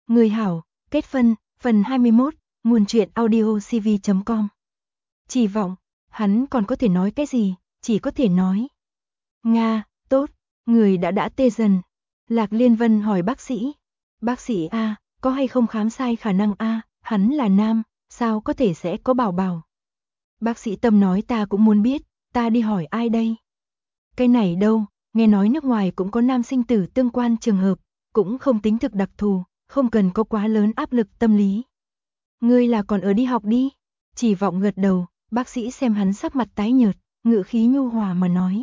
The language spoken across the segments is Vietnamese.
Người hảo, kết phân, phần 21, nguồn truyện audio cv.com. Chỉ vọng, hắn còn có thể nói cái gì, chỉ có thể nói. Nga, tốt, người đã tê dần. Lạc Liên Vân hỏi bác sĩ. Bác sĩ A, có hay không khám sai khả năng A, hắn là nam, sao có thể sẽ có bảo bảo. Bác sĩ Tâm nói ta cũng muốn biết, ta đi hỏi ai đây? Cái này đâu, nghe nói nước ngoài cũng có nam sinh tử tương quan trường hợp, cũng không tính thực đặc thù, không cần có quá lớn áp lực tâm lý. Ngươi là còn ở đi học đi. Chỉ vọng gật đầu, bác sĩ xem hắn sắc mặt tái nhợt, ngữ khí nhu hòa mà nói.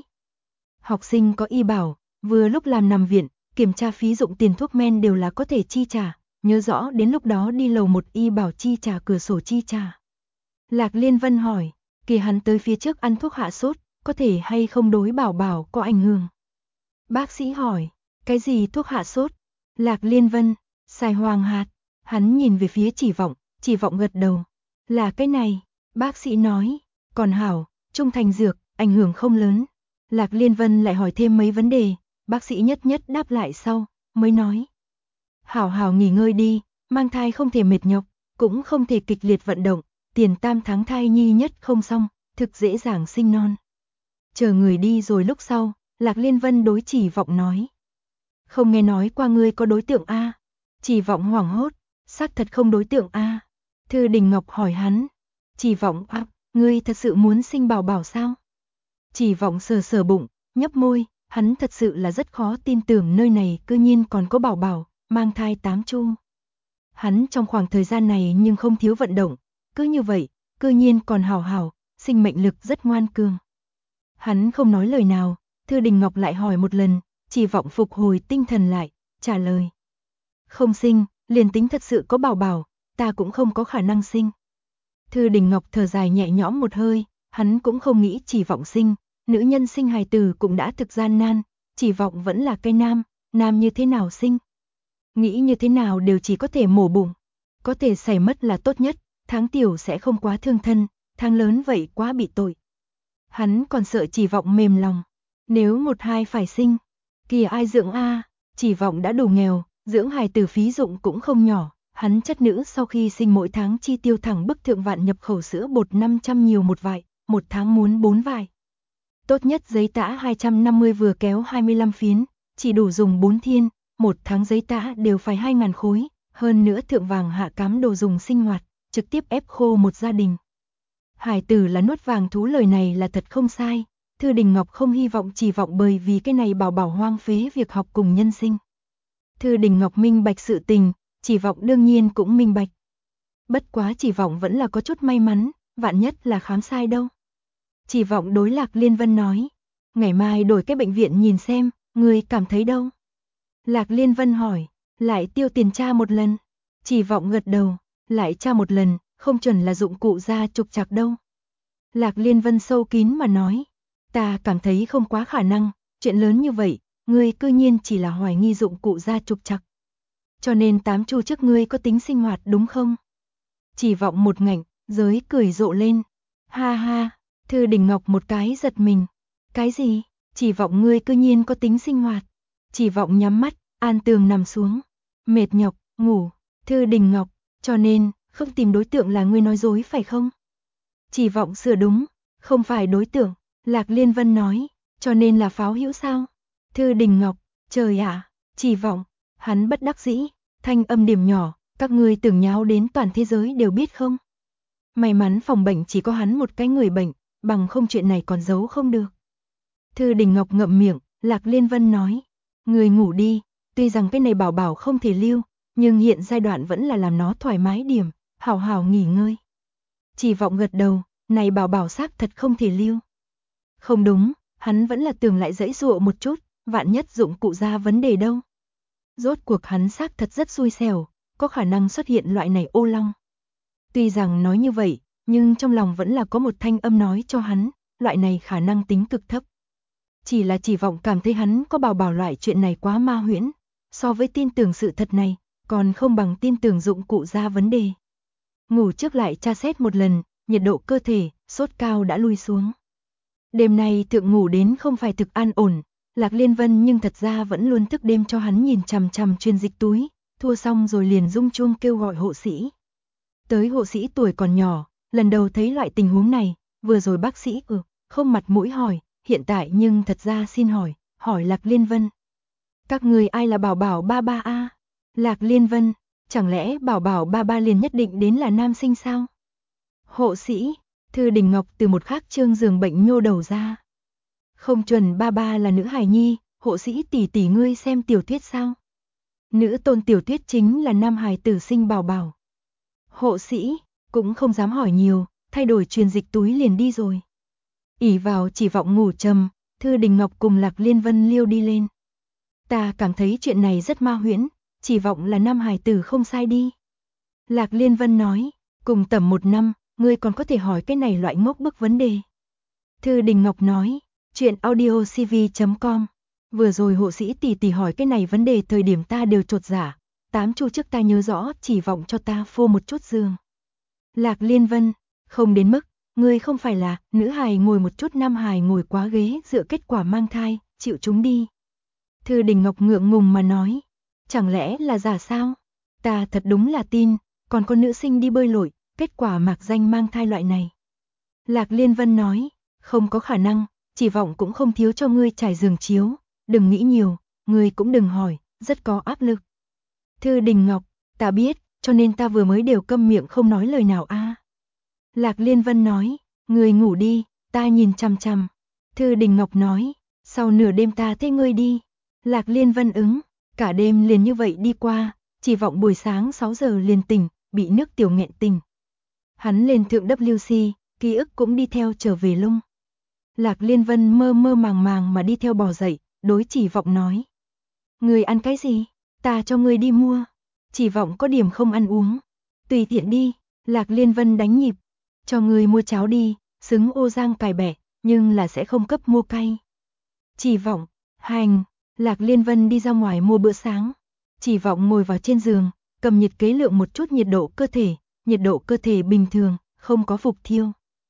Học sinh có y bảo, vừa lúc làm nằm viện, kiểm tra phí dụng tiền thuốc men đều là có thể chi trả, nhớ rõ đến lúc đó đi lầu 1 y bảo chi trả cửa sổ chi trả. Lạc Liên Vân hỏi, kỳ hắn tới phía trước ăn thuốc hạ sốt, có thể hay không đối bảo bảo có ảnh hưởng? Bác sĩ hỏi, cái gì thuốc hạ sốt? Lạc Liên Vân, xài hoàng hạt. Hắn nhìn về phía chỉ vọng gật đầu. Là cái này, bác sĩ nói, còn hảo, trung thành dược, ảnh hưởng không lớn. Lạc Liên Vân lại hỏi thêm mấy vấn đề, bác sĩ nhất đáp lại sau, mới nói. Hảo hảo nghỉ ngơi đi, mang thai không thể mệt nhọc, cũng không thể kịch liệt vận động, tiền 8 tháng thai nhi nhất không xong, thực dễ dàng sinh non. Chờ người đi rồi lúc sau, Lạc Liên Vân đối chỉ vọng nói. Không nghe nói qua ngươi có đối tượng A. Chỉ vọng hoảng hốt, xác thật không đối tượng A. Thư Đình Ngọc hỏi hắn. Chỉ vọng áp, ngươi thật sự muốn sinh bảo bảo sao? Chỉ vọng sờ bụng, nhấp môi, hắn thật sự là rất khó tin tưởng nơi này cư nhiên còn có bảo bảo, mang thai 8 chu. Hắn trong khoảng thời gian này nhưng không thiếu vận động, cứ như vậy, cư nhiên còn hảo, sinh mệnh lực rất ngoan cường. Hắn không nói lời nào, Thư Đình Ngọc lại hỏi một lần, chỉ vọng phục hồi tinh thần lại, trả lời. Không sinh, liền tính thật sự có bảo bảo, ta cũng không có khả năng sinh. Thư Đình Ngọc thở dài nhẹ nhõm một hơi, hắn cũng không nghĩ chỉ vọng sinh, nữ nhân sinh hài tử cũng đã thực gian nan, chỉ vọng vẫn là cái nam như thế nào sinh. Nghĩ như thế nào đều chỉ có thể mổ bụng, có thể xảy mất là tốt nhất, tháng tiểu sẽ không quá thương thân, tháng lớn vậy quá bị tội. Hắn còn sợ chỉ vọng mềm lòng, nếu 1-2 phải sinh, kìa ai dưỡng A, chỉ vọng đã đủ nghèo, dưỡng hài tử phí dụng cũng không nhỏ, hắn chất nữ sau khi sinh mỗi tháng chi tiêu thẳng bức thượng vạn nhập khẩu sữa bột 500 nhiều một vại, một tháng muốn 4 vại. Tốt nhất giấy tã 250 vừa kéo 25 phiến, chỉ đủ dùng 4 thiên, một tháng giấy tã đều phải 2.000 khối, hơn nữa thượng vàng hạ cám đồ dùng sinh hoạt, trực tiếp ép khô một gia đình. Hải tử là nuốt vàng thú, lời này là thật không sai. Thư Đình Ngọc không hy vọng chỉ vọng bởi vì cái này bảo bảo hoang phế việc học cùng nhân sinh. Thư Đình Ngọc minh bạch sự tình, chỉ vọng đương nhiên cũng minh bạch. Bất quá chỉ vọng vẫn là có chút may mắn, vạn nhất là khám sai đâu. Chỉ vọng đối Lạc Liên Vân nói, ngày mai đổi cái bệnh viện nhìn xem, người cảm thấy đâu? Lạc Liên Vân hỏi, lại tiêu tiền tra một lần. Chỉ vọng gật đầu, lại tra một lần, không chuẩn là dụng cụ da trục trặc đâu. Lạc Liên Vân sâu kín mà nói, ta cảm thấy không quá khả năng, chuyện lớn như vậy, ngươi cư nhiên chỉ là hoài nghi dụng cụ da trục trặc. Cho nên 8 chu trước ngươi có tính sinh hoạt đúng không? Chỉ vọng một ngạnh, giới cười rộ lên. Ha ha, Thư Đình Ngọc một cái giật mình. Cái gì? Chỉ vọng ngươi cư nhiên có tính sinh hoạt. Chỉ vọng nhắm mắt, an tường nằm xuống. Mệt nhọc, ngủ. Thư Đình Ngọc, cho nên, không tìm đối tượng là ngươi nói dối phải không? Chỉ vọng sửa đúng, không phải đối tượng. Lạc Liên Vân nói, cho nên là pháo hữu sao? Thư Đình Ngọc, trời ạ, chỉ vọng, hắn bất đắc dĩ, thanh âm điểm nhỏ, các ngươi tưởng nháo đến toàn thế giới đều biết không? May mắn phòng bệnh chỉ có hắn một cái người bệnh, bằng không chuyện này còn giấu không được. Thư Đình Ngọc ngậm miệng, Lạc Liên Vân nói, người ngủ đi, tuy rằng cái này bảo bảo không thể lưu, nhưng hiện giai đoạn vẫn là làm nó thoải mái điểm, hảo nghỉ ngơi. Chỉ vọng gật đầu, này bảo bảo xác thật không thể lưu. Không đúng, hắn vẫn là tưởng lại giãy giụa một chút, vạn nhất dụng cụ ra vấn đề đâu. Rốt cuộc hắn xác thật rất xui xẻo, có khả năng xuất hiện loại này ô long. Tuy rằng nói như vậy, nhưng trong lòng vẫn là có một thanh âm nói cho hắn, loại này khả năng tính cực thấp. Chỉ là chỉ vọng cảm thấy hắn có bảo bảo loại chuyện này quá ma huyễn, so với tin tưởng sự thật này, còn không bằng tin tưởng dụng cụ ra vấn đề. Ngủ trước lại tra xét một lần, nhiệt độ cơ thể, sốt cao đã lui xuống. Đêm nay thượng ngủ đến không phải thực an ổn, Lạc Liên Vân nhưng thật ra vẫn luôn thức đêm cho hắn nhìn chằm chằm truyền dịch túi, thua xong rồi liền rung chuông kêu gọi hộ sĩ. Tới hộ sĩ tuổi còn nhỏ, lần đầu thấy loại tình huống này, vừa rồi bác sĩ không mặt mũi hỏi, hiện tại nhưng thật ra xin hỏi Lạc Liên Vân. Các người ai là Bảo Bảo ba ba a? Lạc Liên Vân, chẳng lẽ Bảo Bảo ba ba liền nhất định đến là nam sinh sao? Hộ sĩ, Thư Đình Ngọc từ một khác chương giường bệnh nhô đầu ra. Không chuẩn ba ba là nữ hài nhi, hộ sĩ tỷ tỷ ngươi xem tiểu thuyết sao? Nữ tôn tiểu thuyết chính là nam hài tử sinh Bảo Bảo. Hộ sĩ, cũng không dám hỏi nhiều, thay đổi truyền dịch túi liền đi rồi. Ỷ vào chỉ vọng ngủ trầm, Thư Đình Ngọc cùng Lạc Liên Vân liêu đi lên. Ta cảm thấy chuyện này rất ma huyễn, chỉ vọng là nam hài tử không sai đi. Lạc Liên Vân nói, cùng tầm 1 năm, ngươi còn có thể hỏi cái này loại ngốc bức vấn đề. Thư Đình Ngọc nói, chuyện audiocv.com. Vừa rồi hộ sĩ tỷ tỷ hỏi cái này vấn đề thời điểm ta đều chột dạ. 8 chu trước ta nhớ rõ chỉ vọng cho ta phô một chút giường. Lạc Liên Vân, không đến mức, ngươi không phải là nữ hài ngồi một chút nam hài ngồi quá ghế dựa kết quả mang thai, chịu chúng đi. Thư Đình Ngọc ngượng ngùng mà nói, chẳng lẽ là giả sao? Ta thật đúng là tin, còn có nữ sinh đi bơi lội, kết quả mạc danh mang thai loại này. Lạc Liên Vân nói, không có khả năng, chỉ vọng cũng không thiếu cho ngươi trải giường chiếu, đừng nghĩ nhiều, ngươi cũng đừng hỏi, rất có áp lực. Thư Đình Ngọc, ta biết, cho nên ta vừa mới đều câm miệng không nói lời nào a. Lạc Liên Vân nói, ngươi ngủ đi, ta nhìn chằm chằm. Thư Đình Ngọc nói, sau nửa đêm ta thấy ngươi đi. Lạc Liên Vân ứng, cả đêm liền như vậy đi qua, chỉ vọng buổi sáng 6 giờ liền tỉnh, bị nước tiểu nghẹn tỉnh. Hắn lên thượng WC, ký ức cũng đi theo trở về lung. Lạc Liên Vân mơ mơ màng màng mà đi theo bò dậy, đối chỉ vọng nói. Ngươi ăn cái gì? Ta cho ngươi đi mua. Chỉ vọng có điểm không ăn uống. Tùy tiện đi, Lạc Liên Vân đánh nhịp. Cho ngươi mua cháo đi, xứng ô giang cải bẹ, nhưng là sẽ không cấp mua cay. Chỉ vọng, hành, Lạc Liên Vân đi ra ngoài mua bữa sáng. Chỉ vọng ngồi vào trên giường, cầm nhiệt kế lượng một chút nhiệt độ cơ thể bình thường, không có phục thiêu.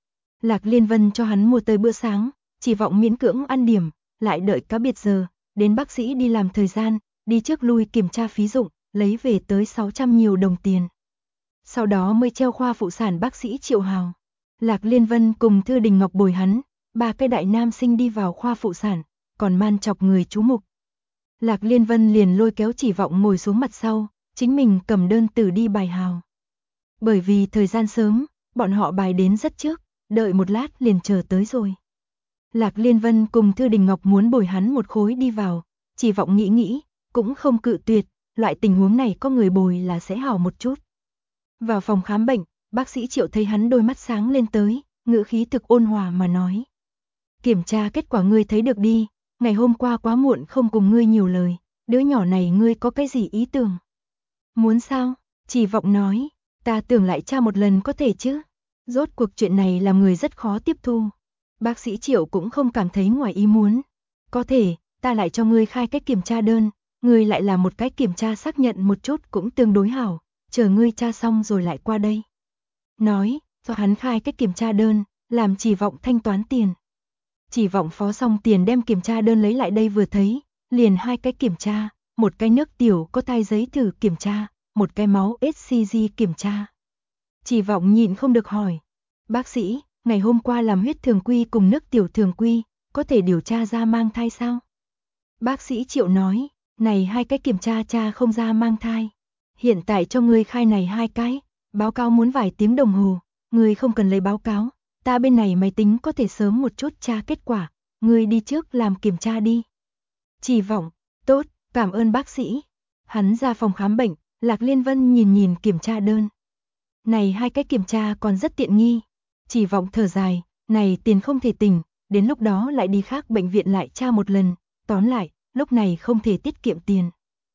Lạc Liên Vân cho hắn mua tới bữa sáng, chỉ vọng miễn cưỡng ăn điểm, lại đợi cá biệt giờ, đến bác sĩ đi làm thời gian, đi trước lui kiểm tra phí dụng, lấy về tới 600 nhiều đồng tiền. Sau đó mới treo khoa phụ sản bác sĩ Triệu Hào. Lạc Liên Vân cùng Thư Đình Ngọc bồi hắn, 3 cái đại nam sinh đi vào khoa phụ sản, còn man chọc người chú mục. Lạc Liên Vân liền lôi kéo chỉ vọng ngồi xuống mặt sau, chính mình cầm đơn từ đi bài hào. Bởi vì thời gian sớm, bọn họ bài đến rất trước, đợi một lát liền chờ tới rồi. Lạc Liên Vân cùng Thư Đình Ngọc muốn bồi hắn một khối đi vào, chỉ vọng nghĩ, cũng không cự tuyệt, loại tình huống này có người bồi là sẽ hảo một chút. Vào phòng khám bệnh, bác sĩ Triệu thấy hắn đôi mắt sáng lên tới, ngữ khí thực ôn hòa mà nói. Kiểm tra kết quả ngươi thấy được đi, ngày hôm qua quá muộn không cùng ngươi nhiều lời, đứa nhỏ này ngươi có cái gì ý tưởng? Muốn sao? Chỉ vọng nói, ta tưởng lại tra một lần có thể chứ. Rốt cuộc chuyện này làm người rất khó tiếp thu. Bác sĩ Triệu cũng không cảm thấy ngoài ý muốn. Có thể, ta lại cho ngươi khai cách kiểm tra đơn, ngươi lại làm một cái kiểm tra xác nhận một chút cũng tương đối hảo, chờ ngươi tra xong rồi lại qua đây. Nói, cho hắn khai cách kiểm tra đơn, làm chỉ vọng thanh toán tiền. Chỉ vọng phó xong tiền đem kiểm tra đơn lấy lại đây vừa thấy, liền 2 cái kiểm tra, một cái nước tiểu có thai giấy thử kiểm tra, một cái máu HCG kiểm tra. Chỉ vọng nhịn không được hỏi, bác sĩ, ngày hôm qua làm huyết thường quy cùng nước tiểu thường quy, có thể điều tra ra mang thai sao? Bác sĩ Triệu nói, này 2 cái kiểm tra không ra mang thai. Hiện tại cho ngươi khai này 2 cái, báo cáo muốn vài tiếng đồng hồ, ngươi không cần lấy báo cáo, ta bên này máy tính có thể sớm một chút tra kết quả, ngươi đi trước làm kiểm tra đi. Chỉ vọng, tốt, cảm ơn bác sĩ. Hắn ra phòng khám bệnh, Lạc Liên Vân nhìn kiểm tra đơn. Này 2 cái kiểm tra còn rất tiện nghi. Chỉ vọng thở dài, này tiền không thể tỉnh, đến lúc đó lại đi khác bệnh viện lại tra một lần, tóm lại, lúc này không thể tiết kiệm tiền.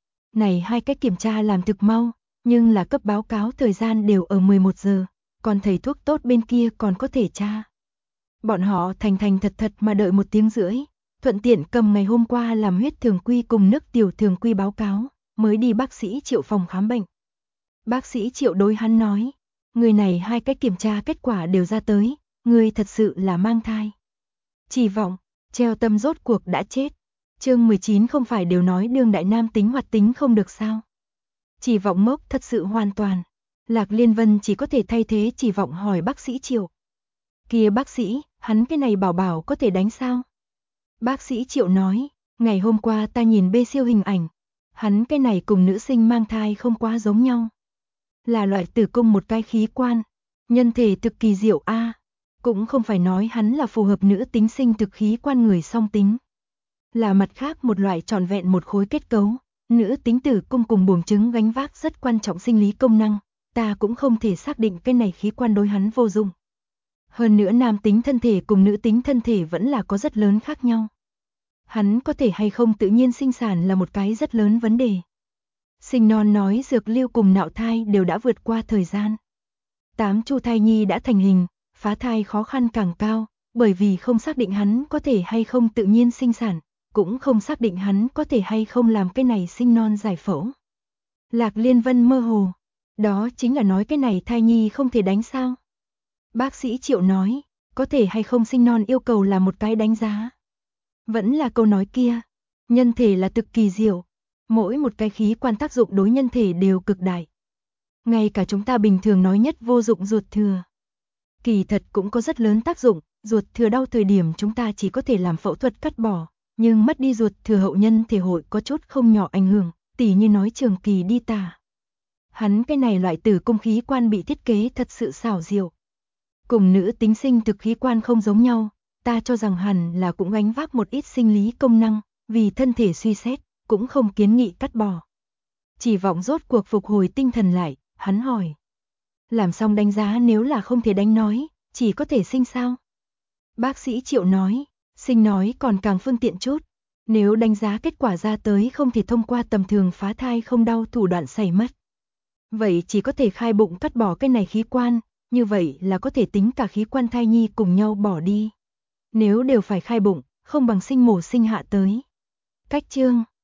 Này 2 cái kiểm tra làm thực mau, nhưng là cấp báo cáo thời gian đều ở 11 giờ, còn thầy thuốc tốt bên kia còn có thể tra. Bọn họ thành thật mà đợi 1 tiếng rưỡi, thuận tiện cầm ngày hôm qua làm huyết thường quy cùng nước tiểu thường quy báo cáo, mới đi bác sĩ Triệu phòng khám bệnh. Bác sĩ Triệu đối hắn nói, người này 2 cái kiểm tra kết quả đều ra tới, người thật sự là mang thai. Chỉ vọng, treo tâm rốt cuộc đã chết. Chương 19 không phải đều nói đương đại nam tính hoạt tính không được sao? Chỉ Vọng ngốc thật sự hoàn toàn. Lạc Liên Vân chỉ có thể thay thế Chỉ Vọng hỏi bác sĩ Triệu. Kia bác sĩ, hắn cái này bảo bảo có thể đánh sao? Bác sĩ Triệu nói, ngày hôm qua ta nhìn bê siêu hình ảnh. Hắn cái này cùng nữ sinh mang thai không quá giống nhau. Là loại tử cung một cái khí quan. Nhân thể thực kỳ diệu a. Cũng không phải nói hắn là phù hợp nữ tính sinh thực khí quan người song tính. Là mặt khác một loại trọn vẹn một khối kết cấu. Nữ tính tử cung cùng buồng trứng gánh vác rất quan trọng sinh lý công năng. Ta cũng không thể xác định cái này khí quan đối hắn vô dụng. Hơn nữa nam tính thân thể cùng nữ tính thân thể vẫn là có rất lớn khác nhau. Hắn có thể hay không tự nhiên sinh sản là một cái rất lớn vấn đề. Sinh non nói dược lưu cùng nạo thai đều đã vượt qua thời gian. 8 chu thai nhi đã thành hình, phá thai khó khăn càng cao, bởi vì không xác định hắn có thể hay không tự nhiên sinh sản, cũng không xác định hắn có thể hay không làm cái này sinh non giải phẫu. Lạc Liên Vân mơ hồ, đó chính là nói cái này thai nhi không thể đánh sao. Bác sĩ Triệu nói, có thể hay không sinh non yêu cầu là một cái đánh giá. Vẫn là câu nói kia, nhân thể là cực kỳ diệu, mỗi một cái khí quan tác dụng đối nhân thể đều cực đại. Ngay cả chúng ta bình thường nói nhất vô dụng ruột thừa. Kỳ thật cũng có rất lớn tác dụng, ruột thừa đau thời điểm chúng ta chỉ có thể làm phẫu thuật cắt bỏ, nhưng mất đi ruột thừa hậu nhân thể hội có chút không nhỏ ảnh hưởng, tỉ như nói trường kỳ đi tả. Hắn cái này loại tử cung khí quan bị thiết kế thật sự xảo diệu. Cùng nữ tính sinh thực khí quan không giống nhau, ta cho rằng hẳn là cũng gánh vác một ít sinh lý công năng, vì thân thể suy xét, cũng không kiến nghị cắt bỏ. Chỉ Vọng rốt cuộc phục hồi tinh thần lại, hắn hỏi. Làm xong đánh giá nếu là không thể đánh nói, chỉ có thể sinh sao? Bác sĩ Triệu nói, sinh nói còn càng phương tiện chút. Nếu đánh giá kết quả ra tới không thể thông qua tầm thường phá thai không đau thủ đoạn xảy mất. Vậy chỉ có thể khai bụng cắt bỏ cái này khí quan, như vậy là có thể tính cả khí quan thai nhi cùng nhau bỏ đi. Nếu đều phải khai bụng, không bằng sinh mổ sinh hạ tới. Cách chương